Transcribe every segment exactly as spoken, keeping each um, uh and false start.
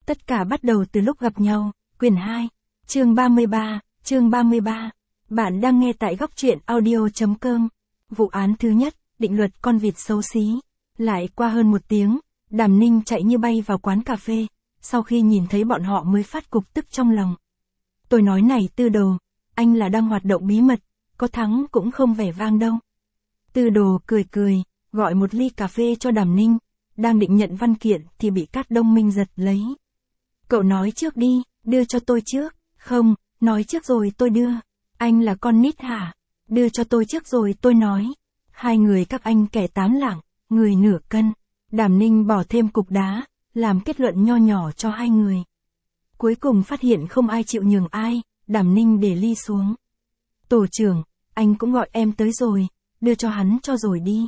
Tất cả bắt đầu từ lúc gặp nhau, quyển hai, chương ba mươi ba, chương ba mươi ba. Bạn đang nghe tại góc truyện audio.com. Vụ án thứ nhất, định luật con vịt xấu xí. Lại qua hơn một tiếng, Đàm Ninh chạy như bay vào quán cà phê, sau khi nhìn thấy bọn họ mới phát cục tức trong lòng. Tôi nói này Tư Đồ, anh là đang hoạt động bí mật, có thắng cũng không vẻ vang đâu. Tư Đồ cười cười, gọi một ly cà phê cho Đàm Ninh, đang định nhận văn kiện thì bị Cát Đông Minh giật lấy. Cậu nói trước đi, đưa cho tôi trước. Không, nói trước rồi tôi đưa. Anh là con nít hả? Đưa cho tôi trước rồi tôi nói. Hai người các anh kẻ tám lạng, người nửa cân. Đàm Ninh bỏ thêm cục đá, làm kết luận nho nhỏ cho hai người. Cuối cùng phát hiện không ai chịu nhường ai, Đàm Ninh để ly xuống. Tổ trưởng, anh cũng gọi em tới rồi, đưa cho hắn cho rồi đi.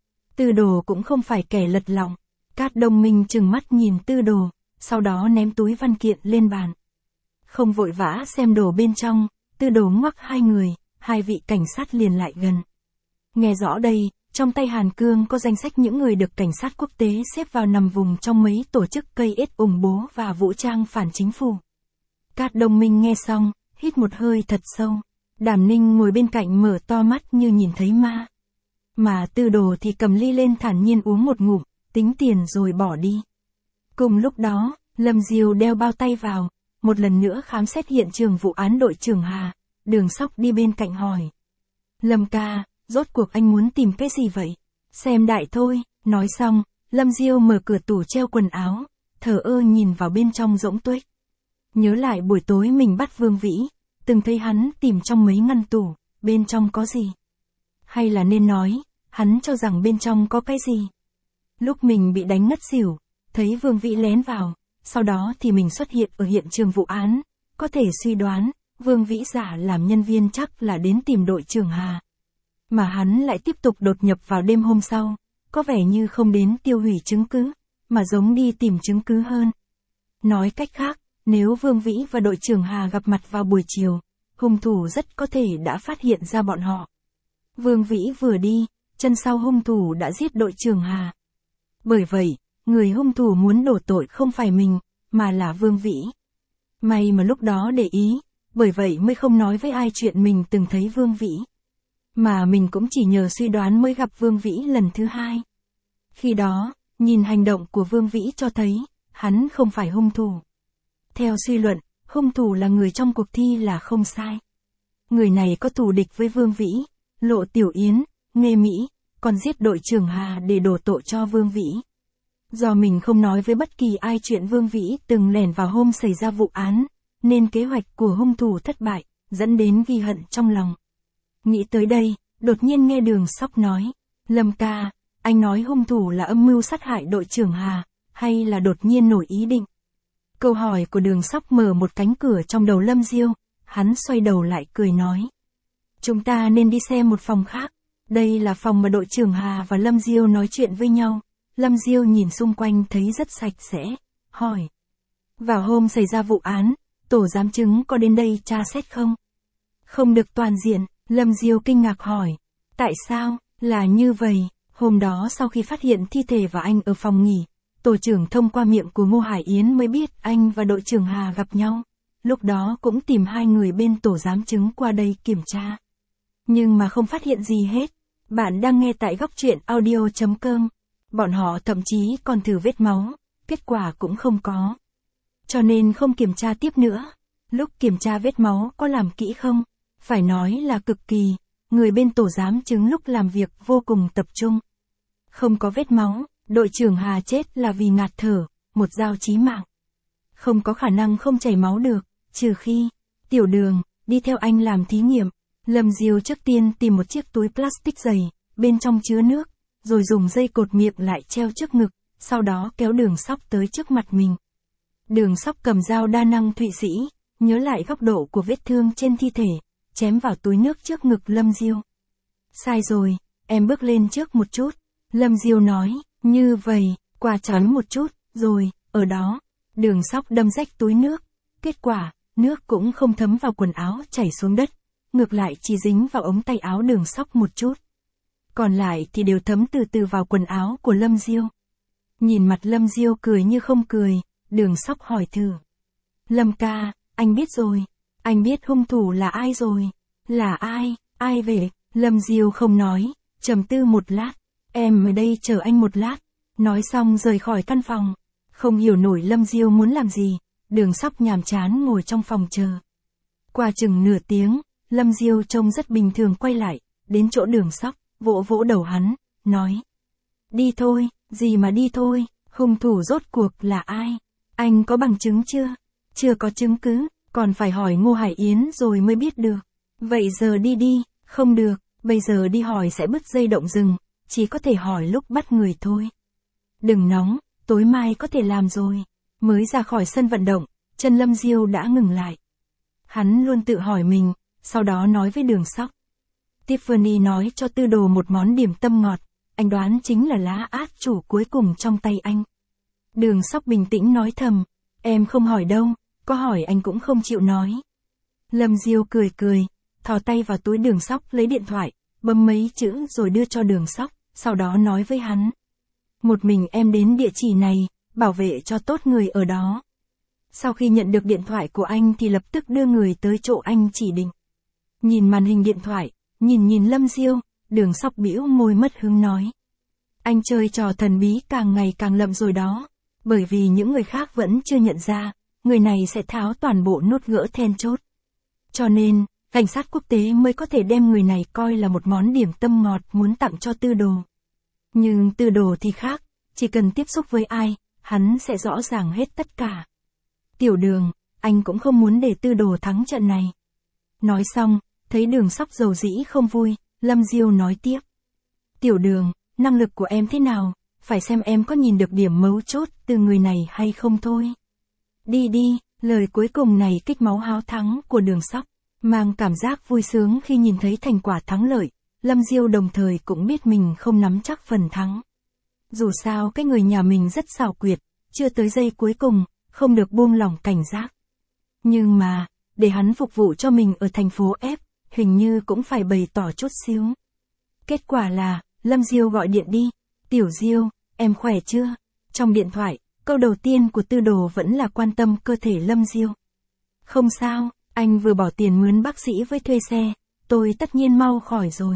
Tư Đồ cũng không phải kẻ lật lọng. Cát Đông Minh trừng mắt nhìn Tư Đồ, sau đó ném túi văn kiện lên bàn. Không vội vã xem đồ bên trong, Tư Đồ ngoắc hai người, hai vị cảnh sát liền lại gần. Nghe rõ đây, trong tay Hàn Cương có danh sách những người được cảnh sát quốc tế xếp vào nằm vùng trong mấy tổ chức cây ết ủng bố và vũ trang phản chính phủ. Cát Đông Minh nghe xong, hít một hơi thật sâu. Đàm Ninh ngồi bên cạnh mở to mắt như nhìn thấy ma. Mà Tư Đồ thì cầm ly lên thản nhiên uống một ngụm, tính tiền rồi bỏ đi. Cùng lúc đó, Lâm Diêu đeo bao tay vào, một lần nữa khám xét hiện trường vụ án đội trưởng Hà. Đường Sóc đi bên cạnh hỏi. Lâm ca, rốt cuộc anh muốn tìm cái gì vậy? Xem đại thôi. Nói xong, Lâm Diêu mở cửa tủ treo quần áo, thờ ơ nhìn vào bên trong rỗng tuếch. Nhớ lại buổi tối mình bắt Vương Vĩ, từng thấy hắn tìm trong mấy ngăn tủ, bên trong có gì? Hay là nên nói, hắn cho rằng bên trong có cái gì? Lúc mình bị đánh ngất xỉu, thấy Vương Vĩ lén vào, sau đó thì mình xuất hiện ở hiện trường vụ án, có thể suy đoán, Vương Vĩ giả làm nhân viên chắc là đến tìm đội trưởng Hà. Mà hắn lại tiếp tục đột nhập vào đêm hôm sau, có vẻ như không đến tiêu hủy chứng cứ, mà giống đi tìm chứng cứ hơn. Nói cách khác, nếu Vương Vĩ và đội trưởng Hà gặp mặt vào buổi chiều, hung thủ rất có thể đã phát hiện ra bọn họ. Vương Vĩ vừa đi, chân sau hung thủ đã giết đội trưởng Hà. Bởi vậy, người hung thủ muốn đổ tội không phải mình, mà là Vương Vĩ. May mà lúc đó để ý, bởi vậy mới không nói với ai chuyện mình từng thấy Vương Vĩ. Mà mình cũng chỉ nhờ suy đoán mới gặp Vương Vĩ lần thứ hai. Khi đó, nhìn hành động của Vương Vĩ cho thấy, hắn không phải hung thủ. Theo suy luận, hung thủ là người trong cuộc thi là không sai. Người này có thù địch với Vương Vĩ, Lộ Tiểu Yến, Nghê Mỹ, còn giết đội trưởng Hà để đổ tội cho Vương Vĩ. Do mình không nói với bất kỳ ai chuyện Vương Vĩ từng lẻn vào hôm xảy ra vụ án, nên kế hoạch của hung thủ thất bại, dẫn đến ghi hận trong lòng. Nghĩ tới đây, đột nhiên nghe Đường Sóc nói, Lâm ca, anh nói hung thủ là âm mưu sát hại đội trưởng Hà, hay là đột nhiên nổi ý định? Câu hỏi của Đường Sóc mở một cánh cửa trong đầu Lâm Diêu, hắn xoay đầu lại cười nói. Chúng ta nên đi xem một phòng khác, đây là phòng mà đội trưởng Hà và Lâm Diêu nói chuyện với nhau. Lâm Diêu nhìn xung quanh thấy rất sạch sẽ, hỏi. Vào hôm xảy ra vụ án, tổ giám chứng có đến đây tra xét không? Không được toàn diện, Lâm Diêu kinh ngạc hỏi. Tại sao? Là như vậy, hôm đó sau khi phát hiện thi thể và anh ở phòng nghỉ, tổ trưởng thông qua miệng của Ngô Hải Yến mới biết anh và đội trưởng Hà gặp nhau. Lúc đó cũng tìm hai người bên tổ giám chứng qua đây kiểm tra. Nhưng mà không phát hiện gì hết. Bạn đang nghe tại góc truyện audio.com. Bọn họ thậm chí còn thử vết máu, kết quả cũng không có. Cho nên không kiểm tra tiếp nữa. Lúc kiểm tra vết máu có làm kỹ không? Phải nói là cực kỳ. Người bên tổ giám chứng lúc làm việc vô cùng tập trung. Không có vết máu, đội trưởng Hà chết là vì ngạt thở, một dao chí mạng. Không có khả năng không chảy máu được, trừ khi, Tiểu Đường, đi theo anh làm thí nghiệm. Lâm Diêu trước tiên tìm một chiếc túi plastic dày, bên trong chứa nước, rồi dùng dây cột miệng lại treo trước ngực, sau đó kéo Đường Sóc tới trước mặt mình. Đường Sóc cầm dao đa năng Thụy Sĩ, nhớ lại góc độ của vết thương trên thi thể, chém vào túi nước trước ngực Lâm Diêu. Sai rồi, em bước lên trước một chút. Lâm Diêu nói, như vậy, qua chắn một chút, rồi, ở đó. Đường Sóc đâm rách túi nước. Kết quả, nước cũng không thấm vào quần áo chảy xuống đất, ngược lại chỉ dính vào ống tay áo Đường Sóc một chút. Còn lại thì đều thấm từ từ vào quần áo của Lâm Diêu. Nhìn mặt Lâm Diêu cười như không cười, Đường Sóc hỏi thử. Lâm ca, anh biết rồi. Anh biết hung thủ là ai rồi. Là ai, ai về? Lâm Diêu không nói, trầm tư một lát. Em ở đây chờ anh một lát. Nói xong rời khỏi căn phòng. Không hiểu nổi Lâm Diêu muốn làm gì. Đường Sóc nhàm chán ngồi trong phòng chờ. Qua chừng nửa tiếng, Lâm Diêu trông rất bình thường quay lại, đến chỗ Đường Sóc, vỗ vỗ đầu hắn, nói. Đi thôi, gì mà đi thôi, hung thủ rốt cuộc là ai? Anh có bằng chứng chưa? Chưa có chứng cứ, còn phải hỏi Ngô Hải Yến rồi mới biết được. Vậy giờ đi đi, không được, bây giờ đi hỏi sẽ bứt dây động rừng, chỉ có thể hỏi lúc bắt người thôi. Đừng nóng, tối mai có thể làm rồi. Mới ra khỏi sân vận động, chân Lâm Diêu đã ngừng lại. Hắn luôn tự hỏi mình, sau đó nói với Đường Sóc. Tiffany nói cho Tư Đồ một món điểm tâm ngọt, anh đoán chính là lá át chủ cuối cùng trong tay anh. Đường Sóc bình tĩnh nói thầm, em không hỏi đâu, có hỏi anh cũng không chịu nói. Lâm Diêu cười cười, thò tay vào túi Đường Sóc lấy điện thoại, bấm mấy chữ rồi đưa cho Đường Sóc, sau đó nói với hắn. Một mình em đến địa chỉ này, bảo vệ cho tốt người ở đó. Sau khi nhận được điện thoại của anh thì lập tức đưa người tới chỗ anh chỉ định. Nhìn màn hình điện thoại, nhìn nhìn Lâm Diêu, Đường Sóc bĩu môi mất hứng nói. Anh chơi trò thần bí càng ngày càng lậm rồi đó, bởi vì những người khác vẫn chưa nhận ra, người này sẽ tháo toàn bộ nút gỡ then chốt. Cho nên, cảnh sát quốc tế mới có thể đem người này coi là một món điểm tâm ngọt muốn tặng cho Tư Đồ. Nhưng Tư Đồ thì khác, chỉ cần tiếp xúc với ai, hắn sẽ rõ ràng hết tất cả. Tiểu Đường, anh cũng không muốn để Tư Đồ thắng trận này. Nói xong, thấy Đường Sóc dầu dĩ không vui, Lâm Diêu nói tiếp. Tiểu Đường, năng lực của em thế nào, phải xem em có nhìn được điểm mấu chốt từ người này hay không thôi. Đi đi, lời cuối cùng này kích máu háo thắng của Đường Sóc, mang cảm giác vui sướng khi nhìn thấy thành quả thắng lợi, Lâm Diêu đồng thời cũng biết mình không nắm chắc phần thắng. Dù sao cái người nhà mình rất xảo quyệt, chưa tới giây cuối cùng, không được buông lỏng cảnh giác. Nhưng mà, để hắn phục vụ cho mình ở thành phố F, hình như cũng phải bày tỏ chút xíu. Kết quả là, Lâm Diêu gọi điện đi, Tiểu Diêu, em khỏe chưa? Trong điện thoại, câu đầu tiên của Tư Đồ vẫn là quan tâm cơ thể Lâm Diêu. Không sao, anh vừa bỏ tiền mướn bác sĩ với thuê xe, tôi tất nhiên mau khỏi rồi.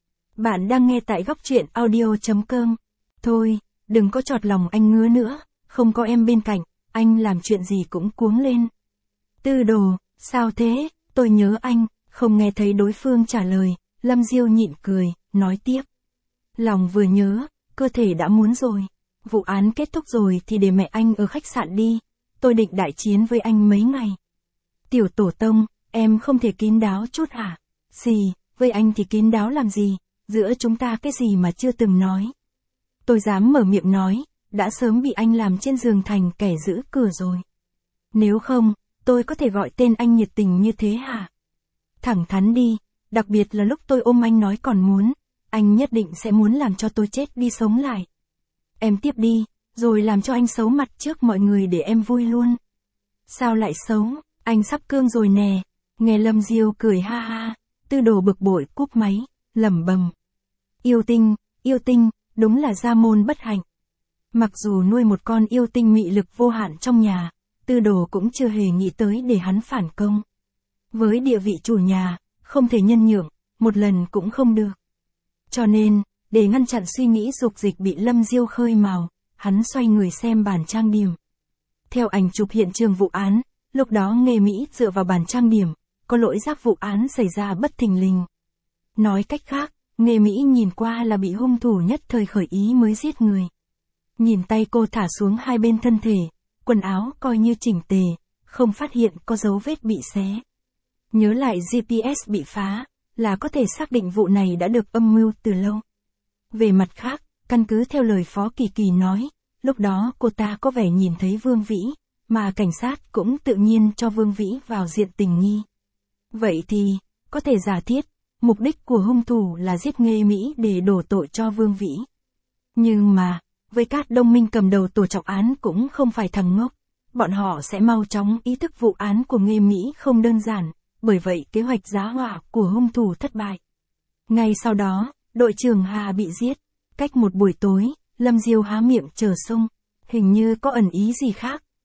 Bạn đang nghe tại góc truyện audio chấm com. Thôi, đừng có chọt lòng anh ngứa nữa, không có em bên cạnh, anh làm chuyện gì cũng cuống lên. Tư Đồ, sao thế, tôi nhớ anh, không nghe thấy đối phương trả lời, Lâm Diêu nhịn cười, nói tiếp. Lòng vừa nhớ, cơ thể đã muốn rồi. Vụ án kết thúc rồi thì để mẹ anh ở khách sạn đi, tôi định đại chiến với anh mấy ngày. Tiểu tổ tông, em không thể kín đáo chút hả? Gì, với anh thì kín đáo làm gì, giữa chúng ta cái gì mà chưa từng nói. Tôi dám mở miệng nói, đã sớm bị anh làm trên giường thành kẻ giữ cửa rồi. Nếu không, tôi có thể gọi tên anh nhiệt tình như thế hả? Thẳng thắn đi, đặc biệt là lúc tôi ôm anh nói còn muốn, anh nhất định sẽ muốn làm cho tôi chết đi sống lại. Em tiếp đi, rồi làm cho anh xấu mặt trước mọi người để em vui luôn. Sao lại xấu, anh sắp cương rồi nè. Nghe Lâm Diêu cười ha ha, Tư Đồ bực bội cúp máy, lẩm bẩm. Yêu tinh, yêu tinh, đúng là gia môn bất hạnh. Mặc dù nuôi một con yêu tinh mị lực vô hạn trong nhà, Tư Đồ cũng chưa hề nghĩ tới để hắn phản công. Với địa vị chủ nhà, không thể nhân nhượng, một lần cũng không được. Cho nên, để ngăn chặn suy nghĩ dục dịch bị Lâm Diêu khơi mào, hắn xoay người xem bản trang điểm. Theo ảnh chụp hiện trường vụ án, lúc đó Nghê Mỹ dựa vào bản trang điểm, có lỗi giác vụ án xảy ra bất thình lình. Nói cách khác, Nghê Mỹ nhìn qua là bị hung thủ nhất thời khởi ý mới giết người. Nhìn tay cô thả xuống hai bên thân thể, quần áo coi như chỉnh tề, không phát hiện có dấu vết bị xé. Nhớ lại giê pê ét bị phá, là có thể xác định vụ này đã được âm mưu từ lâu. Về mặt khác, căn cứ theo lời Phó Kỳ Kỳ nói, lúc đó cô ta có vẻ nhìn thấy Vương Vĩ, mà cảnh sát cũng tự nhiên cho Vương Vĩ vào diện tình nghi. Vậy thì, có thể giả thiết, mục đích của hung thủ là giết Nghê Mỹ để đổ tội cho Vương Vĩ. Nhưng mà, với các đồng minh cầm đầu tổ trọng án cũng không phải thằng ngốc, bọn họ sẽ mau chóng ý thức vụ án của Nghê Mỹ không đơn giản, bởi vậy kế hoạch giá họa của hung thủ thất bại. Ngay sau đó, đội trưởng Hà bị giết, cách một buổi tối, Lâm Diêu há miệng chờ sung, hình như có ẩn ý gì khác,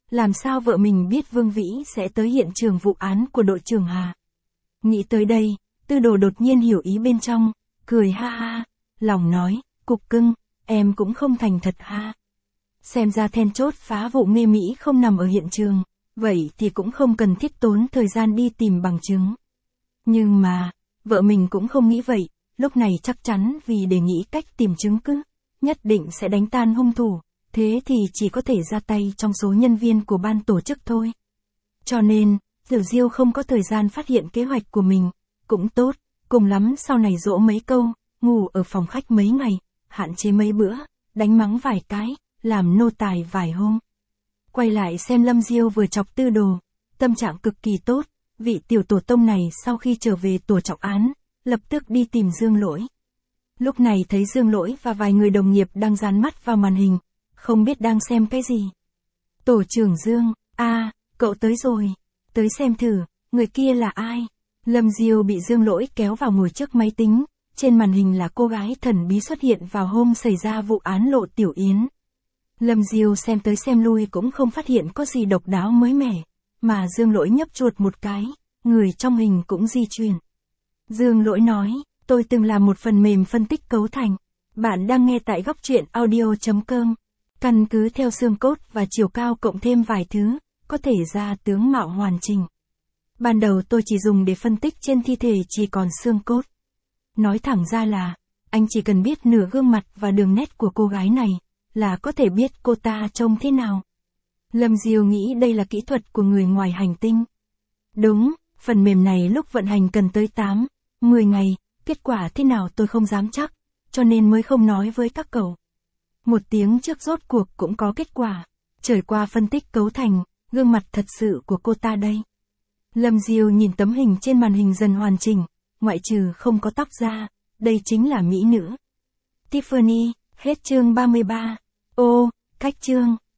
làm sao vợ mình biết Vương Vĩ sẽ tới hiện trường vụ án của đội trưởng Hà. Nghĩ tới đây, Tư Đồ đột nhiên hiểu ý bên trong, cười ha ha, lòng nói, cục cưng, em cũng không thành thật ha. Xem ra then chốt phá vụ Nghê Mỹ không nằm ở hiện trường, vậy thì cũng không cần thiết tốn thời gian đi tìm bằng chứng. Nhưng mà, vợ mình cũng không nghĩ vậy, lúc này chắc chắn vì để nghĩ cách tìm chứng cứ, nhất định sẽ đánh tan hung thủ, thế thì chỉ có thể ra tay trong số nhân viên của ban tổ chức thôi. Cho nên, Tiểu Diêu không có thời gian phát hiện kế hoạch của mình, cũng tốt, cùng lắm sau này dỗ mấy câu, ngủ ở phòng khách mấy ngày, hạn chế mấy bữa, đánh mắng vài cái, làm nô tài vài hôm. Quay lại xem Lâm Diêu vừa chọc Tư Đồ, tâm trạng cực kỳ tốt, vị tiểu tổ tông này sau khi trở về tổ trọng án, lập tức đi tìm Dương Lỗi. Lúc này thấy Dương Lỗi và vài người đồng nghiệp đang dán mắt vào màn hình, không biết đang xem cái gì. Tổ trưởng Dương, a, cậu tới rồi, tới xem thử, người kia là ai? Lâm Diêu bị Dương Lỗi kéo vào ngồi trước máy tính, trên màn hình là cô gái thần bí xuất hiện vào hôm xảy ra vụ án Lộ Tiểu Yến. Lâm Diêu xem tới xem lui cũng không phát hiện có gì độc đáo mới mẻ, mà Dương Lỗi nhấp chuột một cái, người trong hình cũng di chuyển. Dương Lỗi nói, tôi từng làm một phần mềm phân tích cấu thành. Bạn đang nghe tại góc truyện audio chấm com. Căn cứ theo xương cốt và chiều cao cộng thêm vài thứ, có thể ra tướng mạo hoàn chỉnh. Ban đầu tôi chỉ dùng để phân tích trên thi thể chỉ còn xương cốt. Nói thẳng ra là, anh chỉ cần biết nửa gương mặt và đường nét của cô gái này, là có thể biết cô ta trông thế nào. Lâm Diêu nghĩ đây là kỹ thuật của người ngoài hành tinh. Đúng, phần mềm này lúc vận hành cần tới tám, mười ngày, kết quả thế nào tôi không dám chắc, cho nên mới không nói với các cậu. Một tiếng trước rốt cuộc cũng có kết quả, trải qua phân tích cấu thành, gương mặt thật sự của cô ta đây. Lâm Diêu nhìn tấm hình trên màn hình dần hoàn chỉnh, ngoại trừ không có tóc ra, đây chính là mỹ nữ. Tiffany, hết chương ba mươi ba. Ô, cách chương.